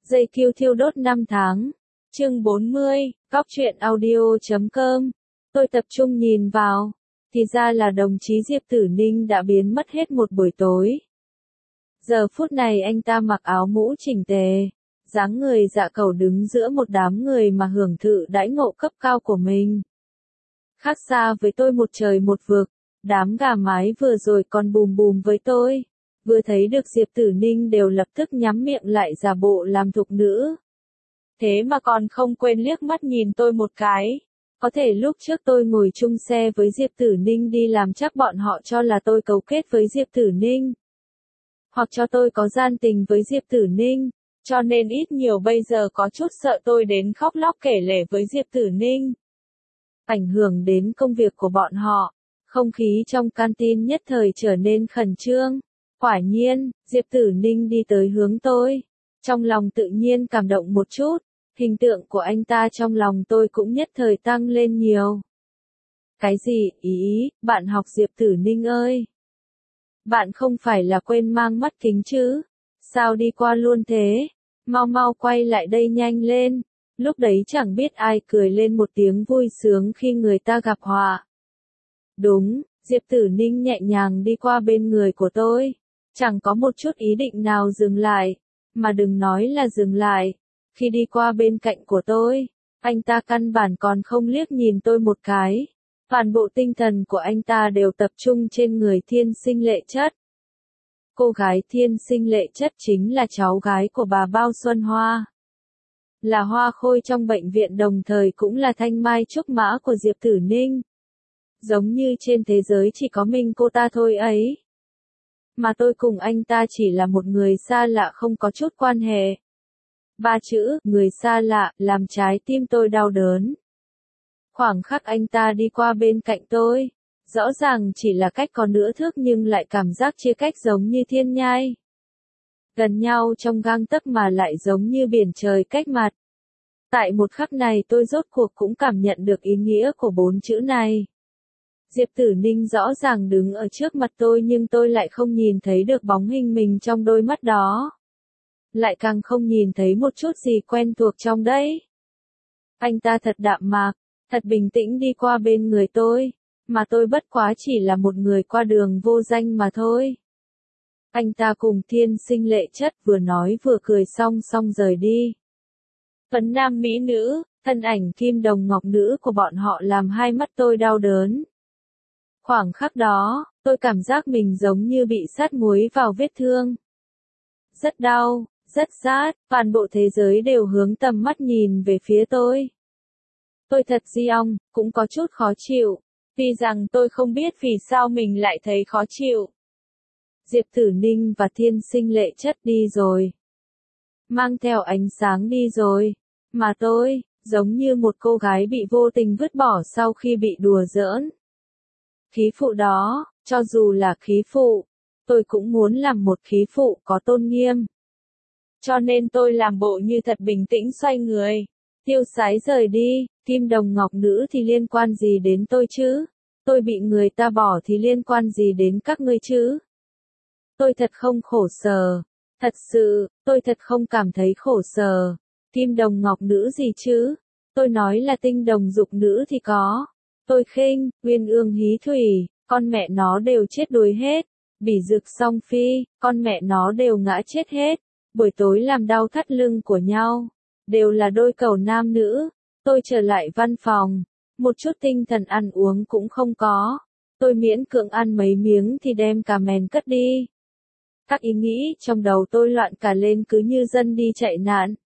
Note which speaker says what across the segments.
Speaker 1: Dây kiêu thiêu đốt 5 tháng. Chương 40, Cóc truyện audio.com. Tôi tập trung nhìn vào, thì ra là đồng chí Diệp Tử Ninh đã biến mất hết một buổi tối. Giờ phút này anh ta mặc áo mũ chỉnh tề, dáng người dạ cầu đứng giữa một đám người mà hưởng thụ đãi ngộ cấp cao của mình. Khác xa với tôi một trời một vực, đám gà mái vừa rồi còn bùm bùm với tôi. Vừa thấy được Diệp Tử Ninh đều lập tức nhắm miệng lại giả bộ làm thục nữ. Thế mà còn không quên liếc mắt nhìn tôi một cái. Có thể lúc trước tôi ngồi chung xe với Diệp Tử Ninh đi làm chắc bọn họ cho là tôi cấu kết với Diệp Tử Ninh. Hoặc cho tôi có gian tình với Diệp Tử Ninh. Cho nên ít nhiều bây giờ có chút sợ tôi đến khóc lóc kể lể với Diệp Tử Ninh. Ảnh hưởng đến công việc của bọn họ. Không khí trong canteen nhất thời trở nên khẩn trương. Quả nhiên, Diệp Tử Ninh đi tới hướng tôi. Trong lòng tự nhiên cảm động một chút. Hình tượng của anh ta trong lòng tôi cũng nhất thời tăng lên nhiều. Cái gì, ý, bạn học Diệp Tử Ninh ơi? Bạn không phải là quên mang mắt kính chứ? Sao đi qua luôn thế? Mau mau quay lại đây nhanh lên. Lúc đấy chẳng biết ai cười lên một tiếng vui sướng khi người ta gặp họa. Đúng, Diệp Tử Ninh nhẹ nhàng đi qua bên người của tôi. Chẳng có một chút ý định nào dừng lại. Mà đừng nói là dừng lại. Khi đi qua bên cạnh của tôi, anh ta căn bản còn không liếc nhìn tôi một cái. Toàn bộ tinh thần của anh ta đều tập trung trên người Thiên Sinh Lệ Chất. Cô gái Thiên Sinh Lệ Chất chính là cháu gái của bà Bao Xuân Hoa. Là hoa khôi trong bệnh viện đồng thời cũng là thanh mai trúc mã của Diệp Tử Ninh. Giống như trên thế giới chỉ có mình cô ta thôi ấy. Mà tôi cùng anh ta chỉ là một người xa lạ không có chút quan hệ. 3 chữ, người xa lạ, làm trái tim tôi đau đớn. Khoảng khắc anh ta đi qua bên cạnh tôi, rõ ràng chỉ là cách có nửa thước nhưng lại cảm giác chia cách giống như thiên nhai. Gần nhau trong gang tấc mà lại giống như biển trời cách mặt. Tại một khắc này tôi rốt cuộc cũng cảm nhận được ý nghĩa của 4 chữ này. Diệp Tử Ninh rõ ràng đứng ở trước mặt tôi nhưng tôi lại không nhìn thấy được bóng hình mình trong đôi mắt đó. Lại càng không nhìn thấy một chút gì quen thuộc trong đấy. Anh ta thật đạm mạc, thật bình tĩnh đi qua bên người tôi, mà tôi bất quá chỉ là một người qua đường vô danh mà thôi. Anh ta cùng Thiên Sinh Lệ Chất vừa nói vừa cười song song rời đi. Phấn nam mỹ nữ, thân ảnh kim đồng ngọc nữ của bọn họ làm hai mắt tôi đau đớn. Khoảng khắc đó, tôi cảm giác mình giống như bị sát muối vào vết thương. Rất đau, rất rát, toàn bộ thế giới đều hướng tầm mắt nhìn về phía tôi. Tôi thật di ong, cũng có chút khó chịu, vì rằng tôi không biết vì sao mình lại thấy khó chịu. Diệp Tử Ninh và Thiên Sinh Lệ Chất đi rồi. Mang theo ánh sáng đi rồi. Mà tôi, giống như một cô gái bị vô tình vứt bỏ sau khi bị đùa giỡn. Khí phụ đó, cho dù là khí phụ, tôi cũng muốn làm một khí phụ có tôn nghiêm. Cho nên tôi làm bộ như thật bình tĩnh xoay người, tiêu sái rời đi, kim đồng ngọc nữ thì liên quan gì đến tôi chứ? Tôi bị người ta bỏ thì liên quan gì đến các ngươi chứ? Tôi thật không khổ sở. Thật sự, tôi thật không cảm thấy khổ sở. Kim đồng ngọc nữ gì chứ? Tôi nói là tinh đồng dục nữ thì có. Tôi khinh, uyên ương hí thủy, con mẹ nó đều chết đuối hết. Bỉ dực song phi, con mẹ nó đều ngã chết hết. Buổi tối làm đau thắt lưng của nhau. Đều là đôi cầu nam nữ. Tôi trở lại văn phòng. Một chút tinh thần ăn uống cũng không có. Tôi miễn cưỡng ăn mấy miếng thì đem cả mền cất đi. Các ý nghĩ trong đầu tôi loạn cả lên cứ như dân đi chạy nạn.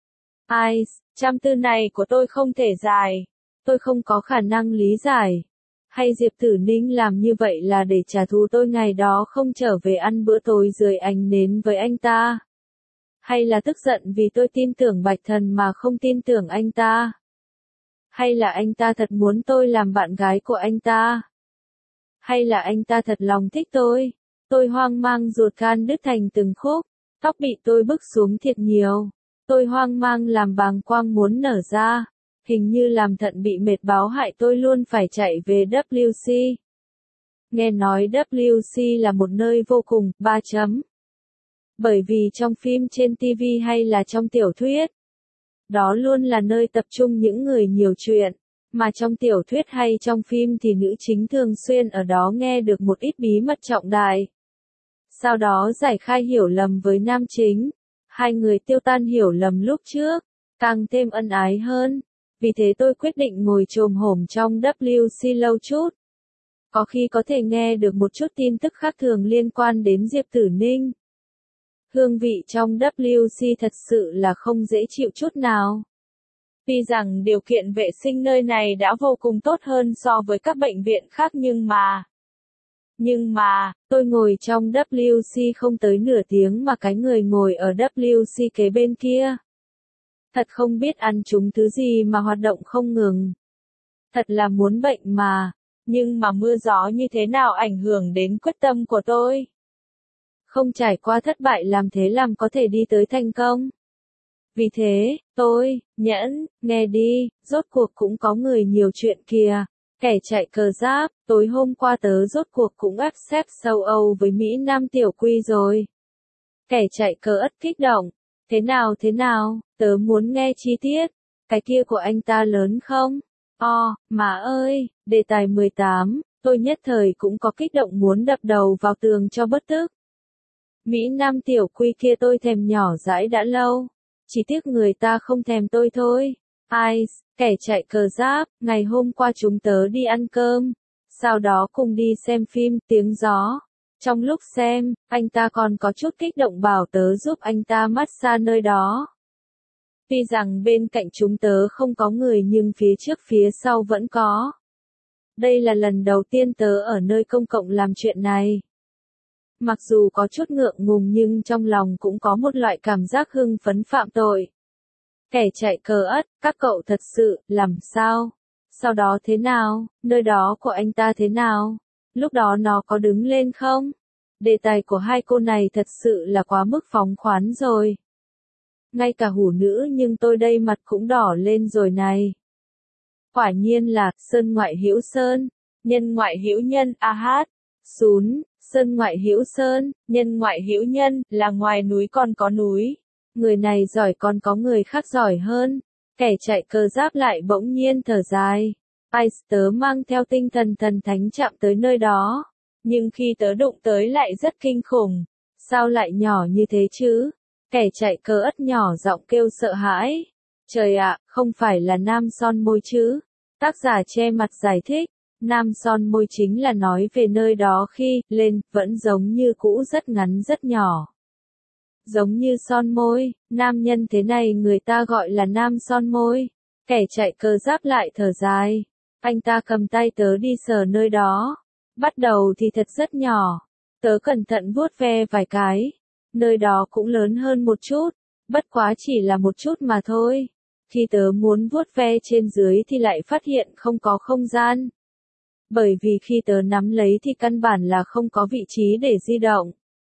Speaker 1: Ai, trăm tư này của tôi không thể giải. Tôi không có khả năng lý giải. Hay Diệp Tử Ninh làm như vậy là để trả thù tôi ngày đó không trở về ăn bữa tối dưới ánh nến với anh ta? Hay là tức giận vì tôi tin tưởng Bạch Thần mà không tin tưởng anh ta? Hay là anh ta thật muốn tôi làm bạn gái của anh ta? Hay là anh ta thật lòng thích tôi? Tôi hoang mang ruột gan đứt thành từng khúc, tóc bị tôi bức xuống thiệt nhiều. Tôi hoang mang làm bàng quang muốn nở ra, hình như làm thận bị mệt báo hại tôi luôn phải chạy về WC. Nghe nói WC là một nơi vô cùng, 3 chấm. Bởi vì trong phim trên TV hay là trong tiểu thuyết, đó luôn là nơi tập trung những người nhiều chuyện, mà trong tiểu thuyết hay trong phim thì nữ chính thường xuyên ở đó nghe được một ít bí mật trọng đại. Sau đó giải khai hiểu lầm với nam chính, hai người tiêu tan hiểu lầm lúc trước, càng thêm ân ái hơn. Vì thế tôi quyết định ngồi chồm hổm trong WC lâu chút. Có khi có thể nghe được một chút tin tức khác thường liên quan đến Diệp Tử Ninh. Hương vị trong WC thật sự là không dễ chịu chút nào. Tuy rằng điều kiện vệ sinh nơi này đã vô cùng tốt hơn so với các bệnh viện khác nhưng mà, tôi ngồi trong WC không tới nửa tiếng mà cái người ngồi ở WC kế bên kia. Thật không biết ăn trúng thứ gì mà hoạt động không ngừng. Thật là muốn bệnh mà, nhưng mà mưa gió như thế nào ảnh hưởng đến quyết tâm của tôi. Không trải qua thất bại làm thế làm có thể đi tới thành công. Vì thế, tôi, nhẫn, nghe đi, rốt cuộc cũng có người nhiều chuyện kìa. Kẻ chạy cờ giáp, tối hôm qua tớ rốt cuộc cũng ép xếp châu Âu với Mỹ Nam tiểu quy rồi. Kẻ chạy cờ ất kích động. Thế nào, tớ muốn nghe chi tiết. Cái kia của anh ta lớn không? Mà ơi, đề tài 18, tôi nhất thời cũng có kích động muốn đập đầu vào tường cho bất tức. Mỹ Nam tiểu quy kia tôi thèm nhỏ dãi đã lâu. Chỉ tiếc người ta không thèm tôi thôi. Ai, kẻ chạy cờ giáp, ngày hôm qua chúng tớ đi ăn cơm. Sau đó cùng đi xem phim Tiếng Gió. Trong lúc xem, anh ta còn có chút kích động bảo tớ giúp anh ta massage nơi đó. Tuy rằng bên cạnh chúng tớ không có người nhưng phía trước phía sau vẫn có. Đây là lần đầu tiên tớ ở nơi công cộng làm chuyện này. Mặc dù có chút ngượng ngùng nhưng trong lòng cũng có một loại cảm giác hưng phấn phạm tội. Kẻ chạy cờ ất, các cậu thật sự, làm sao? Sau đó thế nào, nơi đó của anh ta thế nào? Lúc đó nó có đứng lên không? Đề tài của hai cô này thật sự là quá mức phóng khoáng rồi. Ngay cả hủ nữ nhưng tôi đây mặt cũng đỏ lên rồi này. Quả nhiên là, sơn ngoại hữu sơn, nhân ngoại hữu nhân, Sún, sơn ngoại hữu sơn, nhân ngoại hữu nhân, là ngoài núi còn có núi. Người này giỏi còn có người khác giỏi hơn. Kẻ chạy cờ giáp lại bỗng nhiên thở dài. Tớ mang theo tinh thần thần thánh chạm tới nơi đó. Nhưng khi tớ đụng tới lại rất kinh khủng. Sao lại nhỏ như thế chứ? Kẻ chạy cờ ất nhỏ giọng kêu sợ hãi. Trời ạ, không phải là nam son môi chứ? Tác giả che mặt giải thích. Nam son môi chính là nói về nơi đó khi lên, vẫn giống như cũ rất ngắn rất nhỏ. Giống như son môi, nam nhân thế này người ta gọi là nam son môi. Kẻ chạy cờ giáp lại thở dài. Anh ta cầm tay tớ đi sờ nơi đó. Bắt đầu thì thật rất nhỏ. Tớ cẩn thận vuốt ve vài cái. Nơi đó cũng lớn hơn một chút. Bất quá chỉ là một chút mà thôi. Khi tớ muốn vuốt ve trên dưới thì lại phát hiện không có không gian. Bởi vì khi tớ nắm lấy thì căn bản là không có vị trí để di động.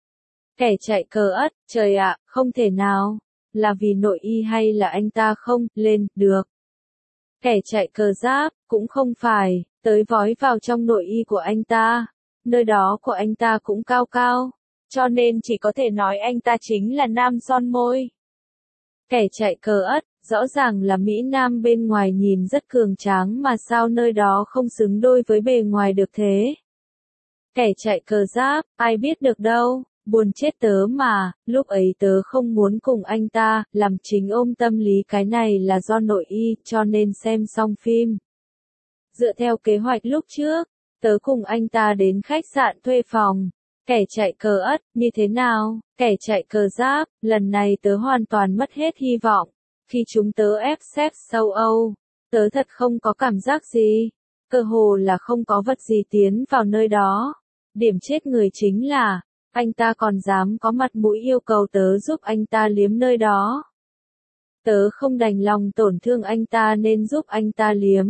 Speaker 1: Kẻ chạy cờ ất, trời ạ, không thể nào. Là vì nội y hay là anh ta không lên được. Kẻ chạy cờ giáp, cũng không phải, tới vói vào trong nội y của anh ta. Nơi đó của anh ta cũng cao cao. Cho nên chỉ có thể nói anh ta chính là nam son môi. Kẻ chạy cờ ất, rõ ràng là Mỹ Nam bên ngoài nhìn rất cường tráng mà sao nơi đó không xứng đôi với bề ngoài được thế. Kẻ chạy cờ giáp, ai biết được đâu, buồn chết tớ mà, lúc ấy tớ không muốn cùng anh ta, làm chính ôm tâm lý cái này là do nội y, cho nên xem xong phim. Dựa theo kế hoạch lúc trước, tớ cùng anh ta đến khách sạn thuê phòng. Kẻ chạy cờ ất, như thế nào? Kẻ chạy cờ giáp, lần này tớ hoàn toàn mất hết hy vọng. Khi chúng tớ ép xếp châu Âu, tớ thật không có cảm giác gì. Cơ hồ là không có vật gì tiến vào nơi đó. Điểm chết người chính là, anh ta còn dám có mặt mũi yêu cầu tớ giúp anh ta liếm nơi đó. Tớ không đành lòng tổn thương anh ta nên giúp anh ta liếm.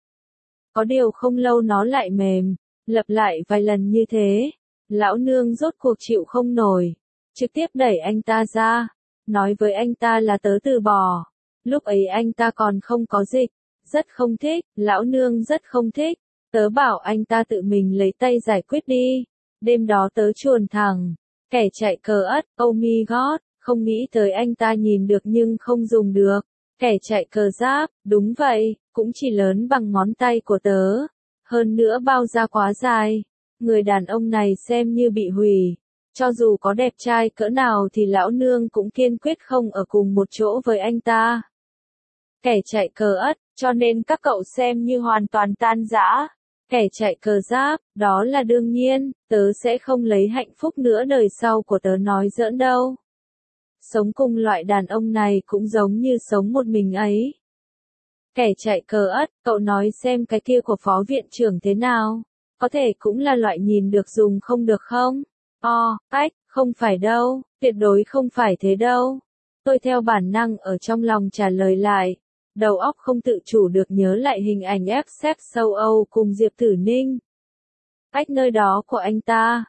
Speaker 1: Có điều không lâu nó lại mềm, lặp lại vài lần như thế. Lão nương rốt cuộc chịu không nổi, trực tiếp đẩy anh ta ra, nói với anh ta là tớ từ bỏ. Lúc ấy anh ta còn không có dịch, rất không thích, lão nương rất không thích. Tớ bảo anh ta tự mình lấy tay giải quyết đi. Đêm đó tớ chuồn thẳng, Kẻ chạy cờ ất, oh my god, không nghĩ tới anh ta nhìn được nhưng không dùng được. Kẻ chạy cờ giáp, đúng vậy, cũng chỉ lớn bằng ngón tay của tớ. Hơn nữa bao da quá dài. Người đàn ông này xem như bị hủy. Cho dù có đẹp trai cỡ nào thì lão nương cũng kiên quyết không ở cùng một chỗ với anh ta. Kẻ chạy cờ ất, cho nên các cậu xem như hoàn toàn tan rã. Kẻ chạy cờ giáp, đó là đương nhiên, tớ sẽ không lấy hạnh phúc nữa đời sau của tớ nói giỡn đâu. Sống cùng loại đàn ông này cũng giống như sống một mình ấy. Kẻ chạy cờ ất, cậu nói xem cái kia của phó viện trưởng thế nào? Có thể cũng là loại nhìn được dùng không được không? Không phải đâu, tuyệt đối không phải thế đâu. Tôi theo bản năng ở trong lòng trả lời lại. Đầu óc không tự chủ được nhớ lại hình ảnh ép châu Âu cùng Diệp Tử Ninh. Nơi đó của anh ta,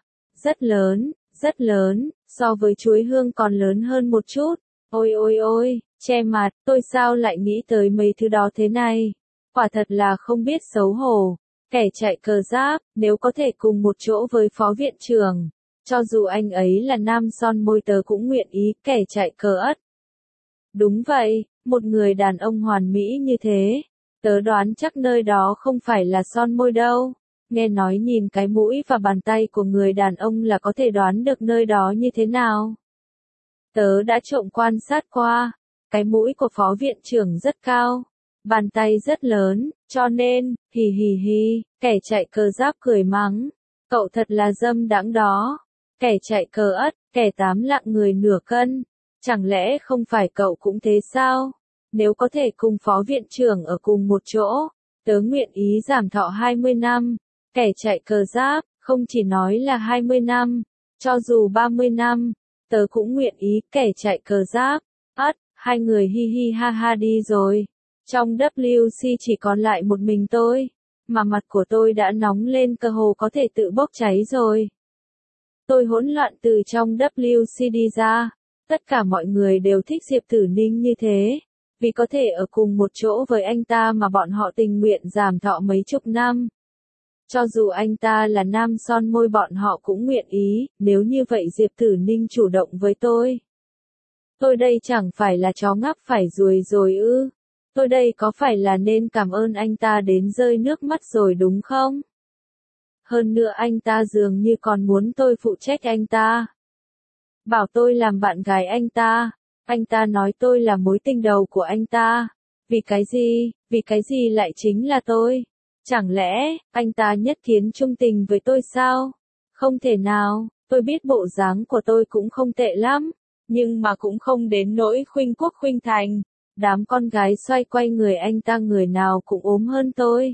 Speaker 1: rất lớn, so với chuối hương còn lớn hơn một chút. Ôi ôi ôi, che mặt, tôi sao lại nghĩ tới mấy thứ đó thế này? Quả thật là không biết xấu hổ. Kẻ chạy cờ giáp, nếu có thể cùng một chỗ với phó viện trưởng, cho dù anh ấy là nam son môi tớ cũng nguyện ý. Kẻ chạy cờ ất. Đúng vậy, một người đàn ông hoàn mỹ như thế, tớ đoán chắc nơi đó không phải là son môi đâu. Nghe nói nhìn cái mũi và bàn tay của người đàn ông là có thể đoán được nơi đó như thế nào. Tớ đã trộm quan sát qua, cái mũi của phó viện trưởng rất cao, bàn tay rất lớn, cho nên, hì, kẻ chạy cờ giáp cười mắng, cậu thật là dâm đãng đó. Kẻ chạy cờ ất, kẻ tám lạng người nửa cân, chẳng lẽ không phải cậu cũng thế sao? Nếu có thể cùng phó viện trưởng ở cùng một chỗ, tớ nguyện ý giảm thọ 20 năm. Kẻ chạy cờ giáp, không chỉ nói là 20 năm, cho dù 30 năm, tớ cũng nguyện ý. Kẻ chạy cờ giáp, hai người hi hi ha ha đi rồi. Trong WC chỉ còn lại một mình tôi, mà mặt của tôi đã nóng lên cơ hồ có thể tự bốc cháy rồi. Tôi hỗn loạn từ trong WC đi ra. Tất cả mọi người đều thích Diệp Tử Ninh như thế, vì có thể ở cùng một chỗ với anh ta mà bọn họ tình nguyện giảm thọ mấy chục năm. Cho dù anh ta là nam son môi bọn họ cũng nguyện ý, nếu như vậy Diệp Tử Ninh chủ động với tôi. Tôi đây chẳng phải là chó ngáp phải ruồi rồi ư? Tôi đây có phải là nên cảm ơn anh ta đến rơi nước mắt rồi đúng không? Hơn nữa anh ta dường như còn muốn tôi phụ trách anh ta. Bảo tôi làm bạn gái anh ta nói tôi là mối tình đầu của anh ta. Vì cái gì lại chính là tôi? Chẳng lẽ, anh ta nhất kiến trung tình với tôi sao? Không thể nào, tôi biết bộ dáng của tôi cũng không tệ lắm, nhưng mà cũng không đến nỗi khuynh quốc khuynh thành. Đám con gái xoay quay người anh ta người nào cũng ốm hơn tôi.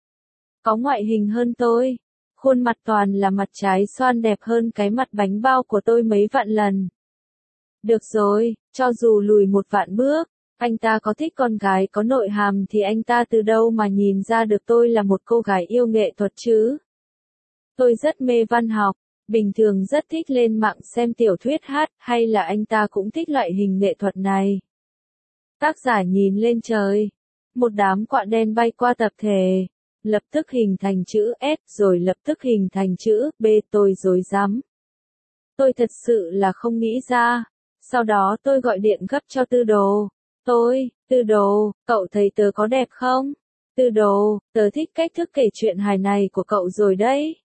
Speaker 1: Có ngoại hình hơn tôi. Khuôn mặt toàn là mặt trái xoan đẹp hơn cái mặt bánh bao của tôi mấy vạn lần. Được rồi, cho dù lùi một vạn bước, anh ta có thích con gái có nội hàm thì anh ta từ đâu mà nhìn ra được tôi là một cô gái yêu nghệ thuật chứ? Tôi rất mê văn học, bình thường rất thích lên mạng xem tiểu thuyết hát, hay là anh ta cũng thích loại hình nghệ thuật này? Tác giả nhìn lên trời, một đám quạ đen bay qua tập thể, lập tức hình thành chữ S rồi lập tức hình thành chữ B. Tôi rối rắm. Tôi thật sự là không nghĩ ra. Sau đó tôi gọi điện gấp cho Tư Đồ. Tư Đồ, cậu thấy tớ có đẹp không? Tư Đồ, tớ thích cách thức kể chuyện hài này của cậu rồi đấy.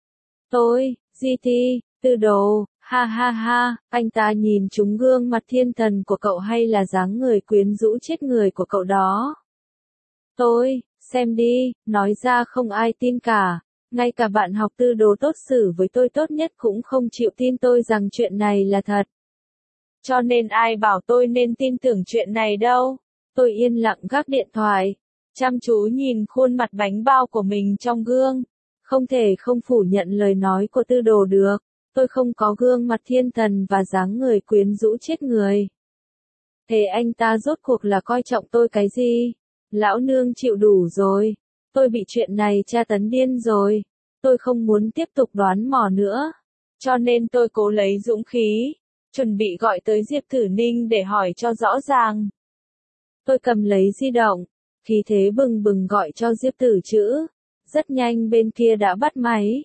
Speaker 1: GT, Tư Đồ, ha ha ha, anh ta nhìn trúng gương mặt thiên thần của cậu hay là dáng người quyến rũ chết người của cậu đó? Xem đi, nói ra không ai tin cả. Ngay cả bạn học Tư Đồ tốt xử với tôi tốt nhất cũng không chịu tin tôi rằng chuyện này là thật. Cho nên ai bảo tôi nên tin tưởng chuyện này đâu. Tôi yên lặng gác điện thoại, chăm chú nhìn khuôn mặt bánh bao của mình trong gương. Không thể không phủ nhận lời nói của Tư Đồ được. Tôi không có gương mặt thiên thần và dáng người quyến rũ chết người. Thế anh ta rốt cuộc là coi trọng tôi cái gì? Lão nương chịu đủ rồi. Tôi bị chuyện này tra tấn điên rồi. Tôi không muốn tiếp tục đoán mò nữa. Cho nên tôi cố lấy dũng khí, chuẩn bị gọi tới Diệp Tử Ninh để hỏi cho rõ ràng. Tôi cầm lấy di động, khí thế bừng bừng gọi cho Diệp Tử Trữ. Rất nhanh bên kia đã bắt máy.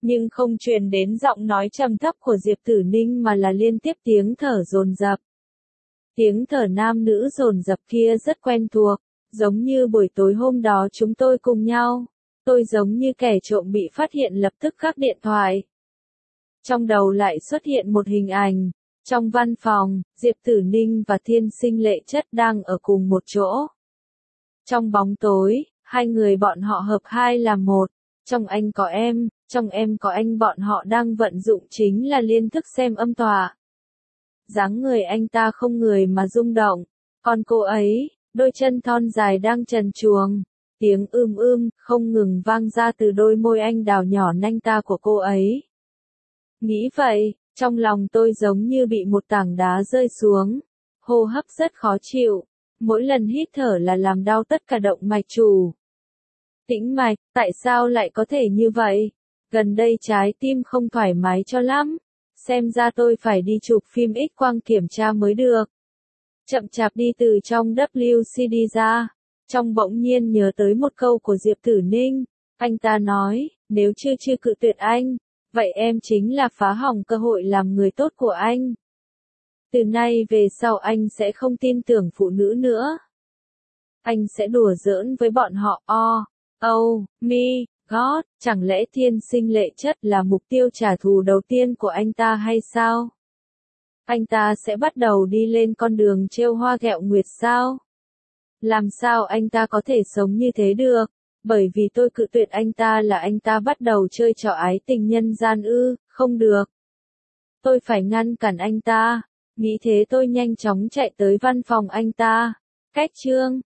Speaker 1: nhưng không truyền đến giọng nói trầm thấp của Diệp Tử Ninh mà là liên tiếp tiếng thở dồn dập. Tiếng thở nam nữ dồn dập kia rất quen thuộc, giống như buổi tối hôm đó chúng tôi cùng nhau. Tôi giống như kẻ trộm bị phát hiện lập tức gác điện thoại. Trong đầu lại xuất hiện một hình ảnh. Trong văn phòng, Diệp Tử Ninh và Thiên Sinh Lệ Chất đang ở cùng một chỗ. Trong bóng tối, hai người bọn họ hợp hai là một. Trong anh có em, trong em có anh, bọn họ đang vận dụng chính là liên thức xem âm tọa. Dáng người anh ta không người mà rung động, còn cô ấy, đôi chân thon dài đang trần truồng. Tiếng không ngừng vang ra từ đôi môi anh đào nhỏ nanh ta của cô ấy. Nghĩ vậy, trong lòng tôi giống như bị một tảng đá rơi xuống. Hô hấp rất khó chịu, mỗi lần hít thở là làm đau tất cả động mạch chủ. Tĩnh mạch, tại sao lại có thể như vậy? Gần đây trái tim không thoải mái cho lắm. Xem ra tôi phải đi chụp phim X-quang kiểm tra mới được. Chậm chạp đi từ trong WCD ra. Trong bỗng nhiên nhớ tới một câu của Diệp Tử Ninh. Anh ta nói, nếu chưa cự tuyệt anh, vậy em chính là phá hỏng cơ hội làm người tốt của anh. Từ nay về sau anh sẽ không tin tưởng phụ nữ nữa. Anh sẽ đùa giỡn với bọn họ. Oh my God, chẳng lẽ Thiên Sinh Lệ Chất là mục tiêu trả thù đầu tiên của anh ta hay sao? Anh ta sẽ bắt đầu đi lên con đường trêu hoa ghẹo nguyệt sao? Làm sao anh ta có thể sống như thế được? Bởi vì tôi cự tuyệt anh ta là anh ta bắt đầu chơi trò ái tình nhân gian ư? Không được. Tôi phải ngăn cản anh ta. Nghĩ thế tôi nhanh chóng chạy tới văn phòng anh ta. Cách chương